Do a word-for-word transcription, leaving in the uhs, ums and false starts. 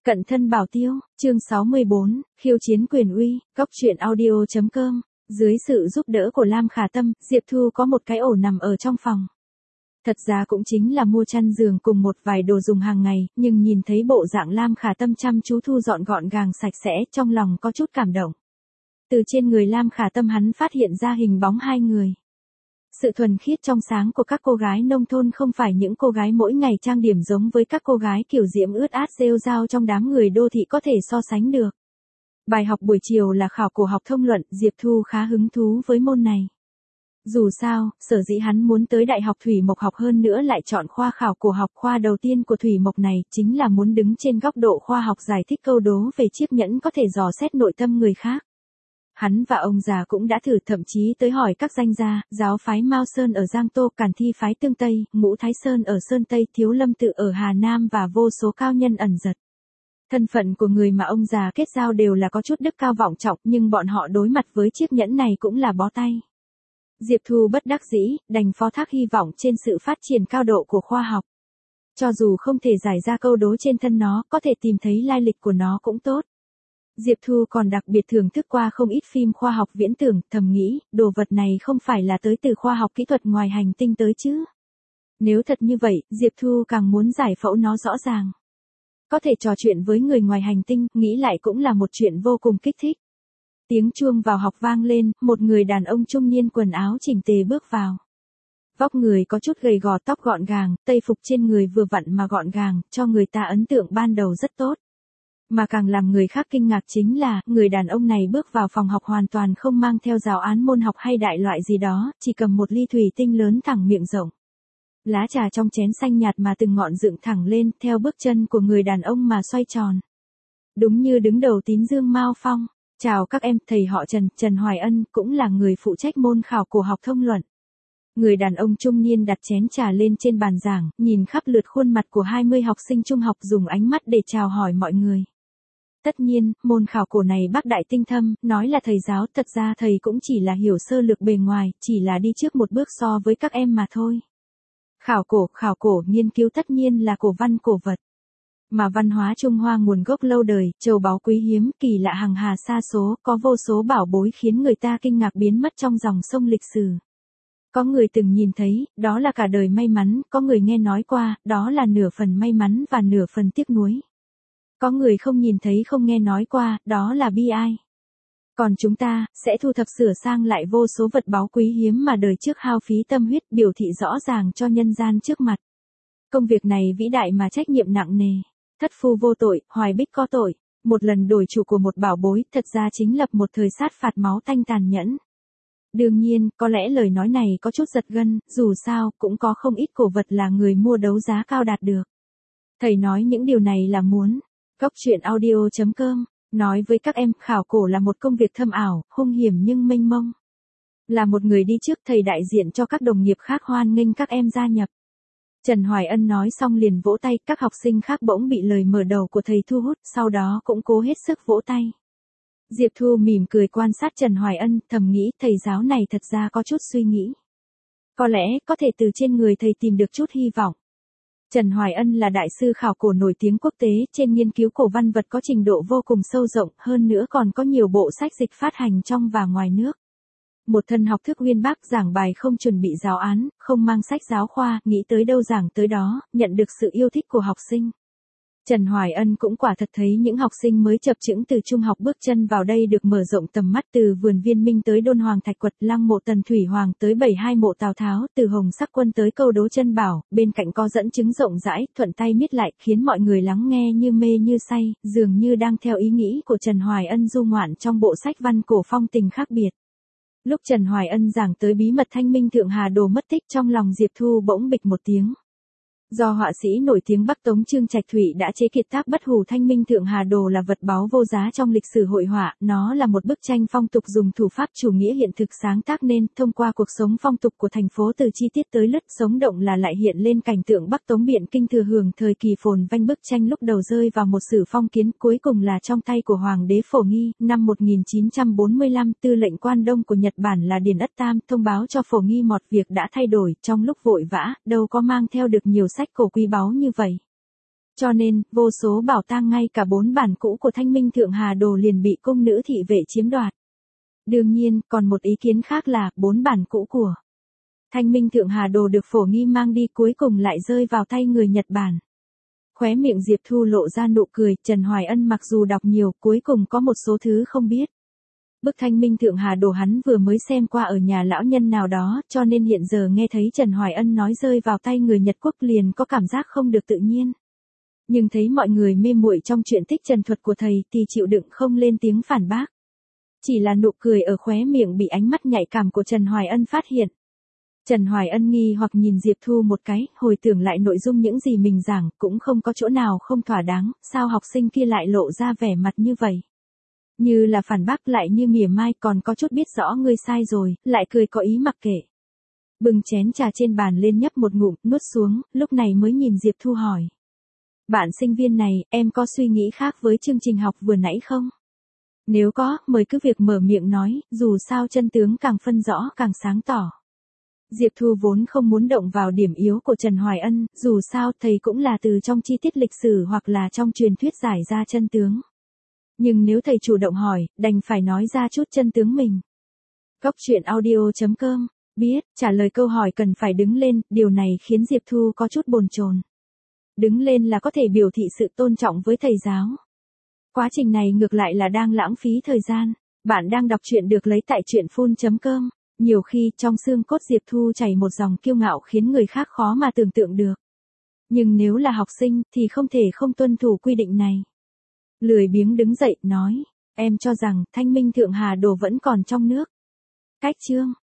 Cận thân bảo tiêu, chương sáu mươi bốn, khiêu chiến quyền uy, góc truyện audio.com. Dưới sự giúp đỡ của Lam Khả Tâm, Diệp Thu có một cái ổ nằm ở trong phòng. Thật ra cũng chính là mua chăn giường cùng một vài đồ dùng hàng ngày, nhưng nhìn thấy bộ dạng Lam Khả Tâm chăm chú thu dọn gọn gàng sạch sẽ, trong lòng có chút cảm động. Từ trên người Lam Khả Tâm hắn phát hiện ra hình bóng hai người. Sự thuần khiết trong sáng của các cô gái nông thôn không phải những cô gái mỗi ngày trang điểm giống với các cô gái kiểu diễm ướt át rêu rao trong đám người đô thị có thể so sánh được. Bài học buổi chiều là khảo cổ học thông luận, Diệp Thu khá hứng thú với môn này. Dù sao, sở dĩ hắn muốn tới Đại học Thủy Mộc học hơn nữa lại chọn khoa khảo cổ học. Khoa đầu tiên của Thủy Mộc này chính là muốn đứng trên góc độ khoa học giải thích câu đố về chiếc nhẫn có thể dò xét nội tâm người khác. Hắn và ông già cũng đã thử, thậm chí tới hỏi các danh gia, giáo phái Mao Sơn ở Giang Tô, Càn Thi phái Tương Tây, Ngũ Thái Sơn ở Sơn Tây, Thiếu Lâm Tự ở Hà Nam và vô số cao nhân ẩn giật. Thân phận của người mà ông già kết giao đều là có chút đức cao vọng trọng, nhưng bọn họ đối mặt với chiếc nhẫn này cũng là bó tay. Diệp Thu bất đắc dĩ, đành phó thác hy vọng trên sự phát triển cao độ của khoa học. Cho dù không thể giải ra câu đố trên thân nó, có thể tìm thấy lai lịch của nó cũng tốt. Diệp Thu còn đặc biệt thưởng thức qua không ít phim khoa học viễn tưởng, thầm nghĩ, đồ vật này không phải là tới từ khoa học kỹ thuật ngoài hành tinh tới chứ. Nếu thật như vậy, Diệp Thu càng muốn giải phẫu nó rõ ràng. Có thể trò chuyện với người ngoài hành tinh, nghĩ lại cũng là một chuyện vô cùng kích thích. Tiếng chuông vào học vang lên, một người đàn ông trung niên quần áo chỉnh tề bước vào. Vóc người có chút gầy gò, tóc gọn gàng, tây phục trên người vừa vặn mà gọn gàng, cho người ta ấn tượng ban đầu rất tốt. Mà càng làm người khác kinh ngạc chính là, người đàn ông này bước vào phòng học hoàn toàn không mang theo giáo án môn học hay đại loại gì đó, chỉ cầm một ly thủy tinh lớn thẳng miệng rộng. Lá trà trong chén xanh nhạt mà từng ngọn dựng thẳng lên, theo bước chân của người đàn ông mà xoay tròn. Đúng như đứng đầu tín dương Mao Phong. Chào các em, thầy họ Trần, Trần Hoài Ân, cũng là người phụ trách môn khảo cổ học thông luận. Người đàn ông trung niên đặt chén trà lên trên bàn giảng, nhìn khắp lượt khuôn mặt của hai mươi học sinh trung học dùng ánh mắt để chào hỏi mọi người. Tất nhiên, môn khảo cổ này bác đại tinh thâm, nói là thầy giáo, thật ra thầy cũng chỉ là hiểu sơ lược bề ngoài, chỉ là đi trước một bước so với các em mà thôi. Khảo cổ, khảo cổ, nghiên cứu tất nhiên là cổ văn cổ vật. Mà văn hóa Trung Hoa nguồn gốc lâu đời, châu báu quý hiếm, kỳ lạ hằng hà sa số, có vô số bảo bối khiến người ta kinh ngạc biến mất trong dòng sông lịch sử. Có người từng nhìn thấy, đó là cả đời may mắn, có người nghe nói qua, đó là nửa phần may mắn và nửa phần tiếc nuối. Có người không nhìn thấy không nghe nói qua, đó là bi ai. Còn chúng ta, sẽ thu thập sửa sang lại vô số vật báu quý hiếm mà đời trước hao phí tâm huyết biểu thị rõ ràng cho nhân gian trước mặt. Công việc này vĩ đại mà trách nhiệm nặng nề. Thất phu vô tội, hoài bích có tội. Một lần đổi chủ của một bảo bối, thật ra chính lập một thời sát phạt máu tanh tàn nhẫn. Đương nhiên, có lẽ lời nói này có chút giật gân, dù sao, cũng có không ít cổ vật là người mua đấu giá cao đạt được. Thầy nói những điều này là muốn. Góc truyện audio.com, nói với các em, khảo cổ là một công việc thâm ảo, hung hiểm nhưng mênh mông. Là một người đi trước, thầy đại diện cho các đồng nghiệp khác hoan nghênh các em gia nhập. Trần Hoài Ân nói xong liền vỗ tay, các học sinh khác bỗng bị lời mở đầu của thầy thu hút, sau đó cũng cố hết sức vỗ tay. Diệp Thu mỉm cười quan sát Trần Hoài Ân, thầm nghĩ thầy giáo này thật ra có chút suy nghĩ. Có lẽ, có thể từ trên người thầy tìm được chút hy vọng. Trần Hoài Ân là đại sư khảo cổ nổi tiếng quốc tế, trên nghiên cứu cổ văn vật có trình độ vô cùng sâu rộng, hơn nữa còn có nhiều bộ sách dịch phát hành trong và ngoài nước. Một thân học thức uyên bác, giảng bài không chuẩn bị giáo án, không mang sách giáo khoa, nghĩ tới đâu giảng tới đó, nhận được sự yêu thích của học sinh. Trần Hoài Ân cũng quả thật thấy những học sinh mới chập chững từ trung học bước chân vào đây được mở rộng tầm mắt, từ vườn Viên Minh tới Đôn Hoàng Thạch Quật, lăng mộ Tần Thủy Hoàng tới bảy hai mộ Tào Tháo, từ Hồng Sắc Quân tới câu đố chân bảo, bên cạnh có dẫn chứng rộng rãi, thuận tay miết lại, khiến mọi người lắng nghe như mê như say, dường như đang theo ý nghĩ của Trần Hoài Ân du ngoạn trong bộ sách văn cổ phong tình khác biệt. Lúc Trần Hoài Ân giảng tới bí mật Thanh Minh Thượng Hà Đồ mất tích, trong lòng Diệp Thu bỗng bịch một tiếng. Do họa sĩ nổi tiếng Bắc Tống Trương Trạch Thủy đã chế kiệt tác bất hủ Thanh Minh Thượng Hà Đồ là vật báu vô giá trong lịch sử hội họa, nó là một bức tranh phong tục dùng thủ pháp chủ nghĩa hiện thực sáng tác nên, thông qua cuộc sống phong tục của thành phố từ chi tiết tới lứt sống động là lại hiện lên cảnh tượng Bắc Tống Biện Kinh thừa hưởng thời kỳ phồn vanh. Bức tranh lúc đầu rơi vào một sử phong kiến, cuối cùng là trong tay của Hoàng đế Phổ Nghi, năm một nghìn chín trăm bốn mươi lăm, tư lệnh quan đông của Nhật Bản là Điền Ất Tam thông báo cho Phổ Nghi một việc đã thay đổi, trong lúc vội vã, đâu có mang theo được nhiều sách cổ quý báu như vậy. Cho nên, vô số bảo tang ngay cả bốn bản cũ của Thanh Minh Thượng Hà Đồ liền bị cung nữ thị vệ chiếm đoạt. Đương nhiên, còn một ý kiến khác là, bốn bản cũ của Thanh Minh Thượng Hà Đồ được Phổ Nghi mang đi cuối cùng lại rơi vào tay người Nhật Bản. Khóe miệng Diệp Thu lộ ra nụ cười, Trần Hoài Ân mặc dù đọc nhiều, cuối cùng có một số thứ không biết. Bức Thanh Minh Thượng Hà Đồ hắn vừa mới xem qua ở nhà lão nhân nào đó, cho nên hiện giờ nghe thấy Trần Hoài Ân nói rơi vào tay người Nhật Quốc liền có cảm giác không được tự nhiên. Nhưng thấy mọi người mê muội trong chuyện tích trần thuật của thầy thì chịu đựng không lên tiếng phản bác. Chỉ là nụ cười ở khóe miệng bị ánh mắt nhạy cảm của Trần Hoài Ân phát hiện. Trần Hoài Ân nghi hoặc nhìn Diệp Thu một cái, hồi tưởng lại nội dung những gì mình giảng, cũng không có chỗ nào không thỏa đáng, sao học sinh kia lại lộ ra vẻ mặt như vậy. Như là phản bác lại như mỉa mai, còn có chút biết rõ ngươi sai rồi, lại cười có ý mặc kệ. Bừng chén trà trên bàn lên nhấp một ngụm, nuốt xuống, lúc này mới nhìn Diệp Thu hỏi. Bạn sinh viên này, em có suy nghĩ khác với chương trình học vừa nãy không? Nếu có, mời cứ việc mở miệng nói, dù sao chân tướng càng phân rõ càng sáng tỏ. Diệp Thu vốn không muốn động vào điểm yếu của Trần Hoài Ân, dù sao thầy cũng là từ trong chi tiết lịch sử hoặc là trong truyền thuyết giải ra chân tướng. Nhưng nếu thầy chủ động hỏi, đành phải nói ra chút chân tướng mình. Góc truyện audio chấm com, biết, trả lời câu hỏi cần phải đứng lên, điều này khiến Diệp Thu có chút bồn chồn. Đứng lên là có thể biểu thị sự tôn trọng với thầy giáo. Quá trình này ngược lại là đang lãng phí thời gian. Bạn đang đọc truyện được lấy tại truyện phun chấm com. Nhiều khi trong xương cốt Diệp Thu chảy một dòng kiêu ngạo khiến người khác khó mà tưởng tượng được. Nhưng nếu là học sinh thì không thể không tuân thủ quy định này. Lười biếng đứng dậy, nói, em cho rằng Thanh Minh Thượng Hà Đồ vẫn còn trong nước. Cách chương